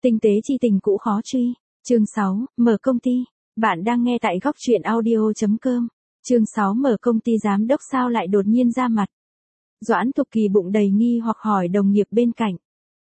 Tinh tế chi tình cũ khó truy. Chương 6, mở công ty. Bạn đang nghe tại góc truyện audio.com. Chương 6 mở công ty giám đốc sao lại đột nhiên ra mặt. Doãn Thục Kỳ bụng đầy nghi hoặc hỏi đồng nghiệp bên cạnh.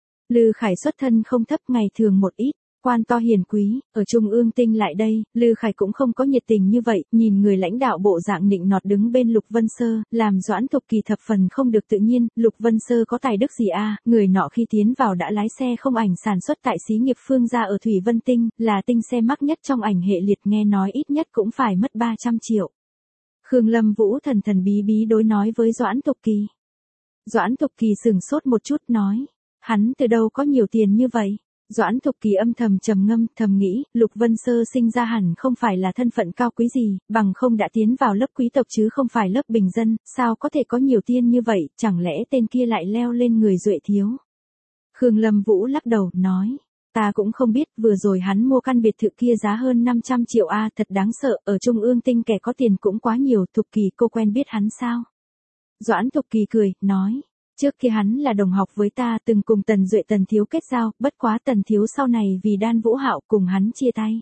Lư Khải xuất thân không thấp, ngày thường một ít, quan to hiền quý, ở Trung ương Tinh lại đây, Lư Khải cũng không có nhiệt tình như vậy, nhìn người lãnh đạo bộ dạng nịnh nọt đứng bên Lục Vân Sơ, làm Doãn Thục Kỳ thập phần không được tự nhiên. Lục Vân Sơ có tài đức gì a? Người nọ khi tiến vào đã lái xe không ảnh sản xuất tại xí nghiệp Phương gia ở Thủy Vân Tinh, là tinh xe mắc nhất trong ảnh hệ liệt, nghe nói ít nhất cũng phải mất 300 triệu. Khương Lâm Vũ thần thần bí bí đối nói với Doãn Thục Kỳ. Doãn Thục Kỳ sửng sốt một chút nói, hắn từ đâu có nhiều tiền như vậy? Doãn Thục Kỳ âm thầm trầm ngâm, thầm nghĩ, Lục Vân Sơ sinh ra hẳn không phải là thân phận cao quý gì, bằng không đã tiến vào lớp quý tộc chứ không phải lớp bình dân, sao có thể có nhiều tiền như vậy, chẳng lẽ tên kia lại leo lên người Duệ thiếu? Khương Lâm Vũ lắc đầu, nói, ta cũng không biết, vừa rồi hắn mua căn biệt thự kia giá hơn 500 triệu a, thật đáng sợ, ở Trung ương Tinh kẻ có tiền cũng quá nhiều. Thục Kỳ, cô quen biết hắn sao? Doãn Thục Kỳ cười, nói, trước kia hắn là đồng học với ta, từng cùng Tần Duệ Tần thiếu kết giao, bất quá Tần thiếu sau này vì Đan Vũ Hạo cùng hắn chia tay.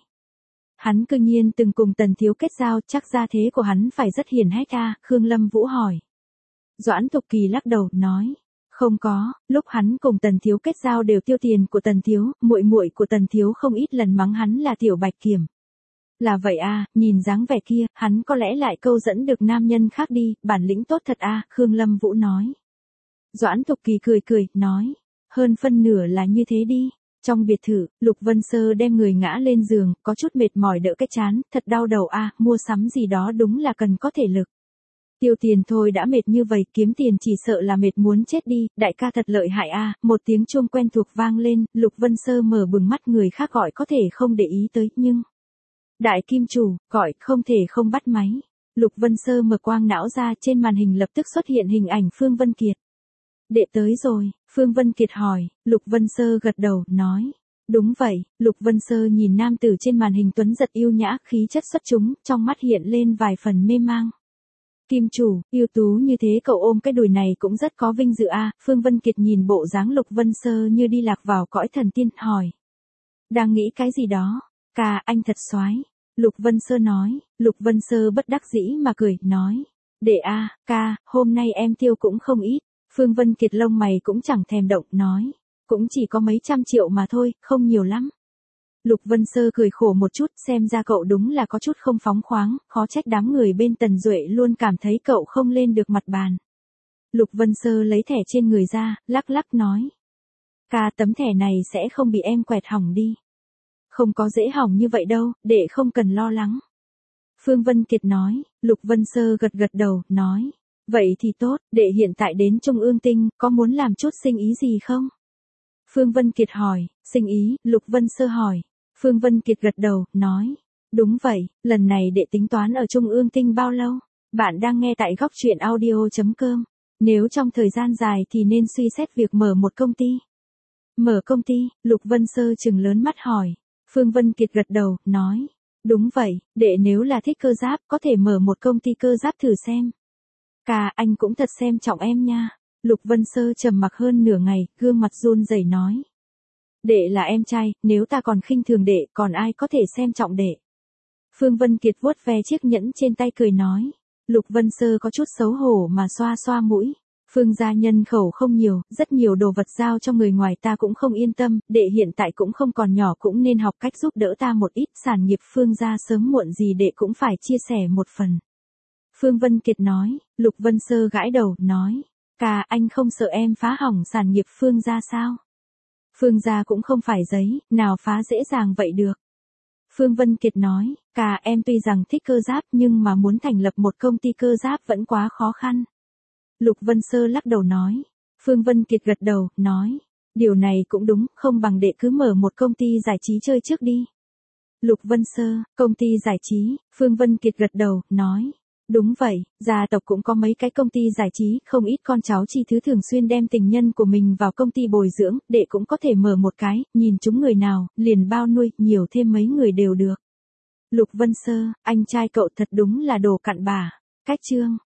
Hắn cư nhiên từng cùng Tần thiếu kết giao, chắc gia thế của hắn phải rất hiển hách a. Khương Lâm Vũ hỏi. Doãn Thục Kỳ lắc đầu, nói, không có, lúc hắn cùng Tần thiếu kết giao đều tiêu tiền của Tần thiếu, muội muội của Tần thiếu không ít lần mắng hắn là tiểu bạch kiểm. Là vậy a, nhìn dáng vẻ kia, hắn có lẽ lại câu dẫn được nam nhân khác đi, bản lĩnh tốt thật a. Khương Lâm Vũ nói. Doãn Thục Kỳ cười cười, nói, hơn phân nửa là như thế đi. Trong biệt thự, Lục Vân Sơ đem người ngã lên giường, có chút mệt mỏi đỡ cái chán, thật đau đầu a, mua sắm gì đó đúng là cần có thể lực. Tiêu tiền thôi đã mệt như vậy, kiếm tiền chỉ sợ là mệt muốn chết đi, đại ca thật lợi hại a. Một tiếng chuông quen thuộc vang lên, Lục Vân Sơ mở bừng mắt, người khác gọi có thể không để ý tới, nhưng đại kim chủ, gọi không thể không bắt máy. Lục Vân Sơ mở quang não ra, trên màn hình lập tức xuất hiện hình ảnh Phương Vân Kiệt. Đệ tới rồi, Phương Vân Kiệt hỏi. Lục Vân Sơ gật đầu, nói, đúng vậy. Lục Vân Sơ nhìn nam tử trên màn hình tuấn giật yêu nhã, khí chất xuất chúng, trong mắt hiện lên vài phần mê mang. Kim chủ, ưu tú như thế cậu ôm cái đùi này cũng rất có vinh dự a. Phương Vân Kiệt nhìn bộ dáng Lục Vân Sơ như đi lạc vào cõi thần tiên, hỏi. Đang nghĩ cái gì đó? Ca, anh thật soái. Lục Vân Sơ nói. Lục Vân Sơ bất đắc dĩ mà cười, nói, đệ a, ca, hôm nay em tiêu cũng không ít. Phương Vân Kiệt lông mày cũng chẳng thèm động, nói, cũng chỉ có mấy trăm triệu mà thôi, không nhiều lắm. Lục Vân Sơ cười khổ một chút, xem ra cậu đúng là có chút không phóng khoáng, khó trách đám người bên Tần Duệ luôn cảm thấy cậu không lên được mặt bàn. Lục Vân Sơ lấy thẻ trên người ra, lắc lắc nói, ca, tấm thẻ này sẽ không bị em quẹt hỏng đi. Không có dễ hỏng như vậy đâu, đệ không cần lo lắng. Phương Vân Kiệt nói. Lục Vân Sơ gật gật đầu, nói, vậy thì tốt, đệ hiện tại đến Trung ương Tinh, có muốn làm chút sinh ý gì không? Phương Vân Kiệt hỏi. Sinh ý? Lục Vân Sơ hỏi. Phương Vân Kiệt gật đầu, nói, đúng vậy, lần này đệ tính toán ở Trung ương Tinh bao lâu? Bạn đang nghe tại góc truyện audio.com. Nếu trong thời gian dài thì nên suy xét việc mở một công ty. Mở công ty? Lục Vân Sơ trừng lớn mắt hỏi. Phương Vân Kiệt gật đầu, nói, đúng vậy, đệ nếu là thích cơ giáp, có thể mở một công ty cơ giáp thử xem. Ca, anh cũng thật xem trọng em nha. Lục Vân Sơ trầm mặc hơn nửa ngày, gương mặt run rẩy nói. Đệ là em trai, nếu ta còn khinh thường đệ, còn ai có thể xem trọng đệ? Phương Vân Kiệt vuốt ve chiếc nhẫn trên tay cười nói. Lục Vân Sơ có chút xấu hổ mà xoa xoa mũi. Phương gia nhân khẩu không nhiều, rất nhiều đồ vật giao cho người ngoài ta cũng không yên tâm, đệ hiện tại cũng không còn nhỏ, cũng nên học cách giúp đỡ ta một ít, sản nghiệp Phương gia sớm muộn gì đệ cũng phải chia sẻ một phần. Phương Vân Kiệt nói. Lục Vân Sơ gãi đầu, nói, ca, anh không sợ em phá hỏng sản nghiệp Phương gia sao? Phương gia cũng không phải giấy, nào phá dễ dàng vậy được. Phương Vân Kiệt nói, ca, em tuy rằng thích cơ giáp nhưng mà muốn thành lập một công ty cơ giáp vẫn quá khó khăn. Lục Vân Sơ lắc đầu nói. Phương Vân Kiệt gật đầu, nói, điều này cũng đúng, không bằng đệ cứ mở một công ty giải trí chơi trước đi. Lục Vân Sơ, công ty giải trí? Phương Vân Kiệt gật đầu, nói, đúng vậy, gia tộc cũng có mấy cái công ty giải trí, không ít con cháu chi thứ thường xuyên đem tình nhân của mình vào công ty bồi dưỡng, đệ cũng có thể mở một cái, nhìn chúng người nào, liền bao nuôi, nhiều thêm mấy người đều được. Lục Vân Sơ, anh trai cậu thật đúng là đồ cặn bã. Cách chương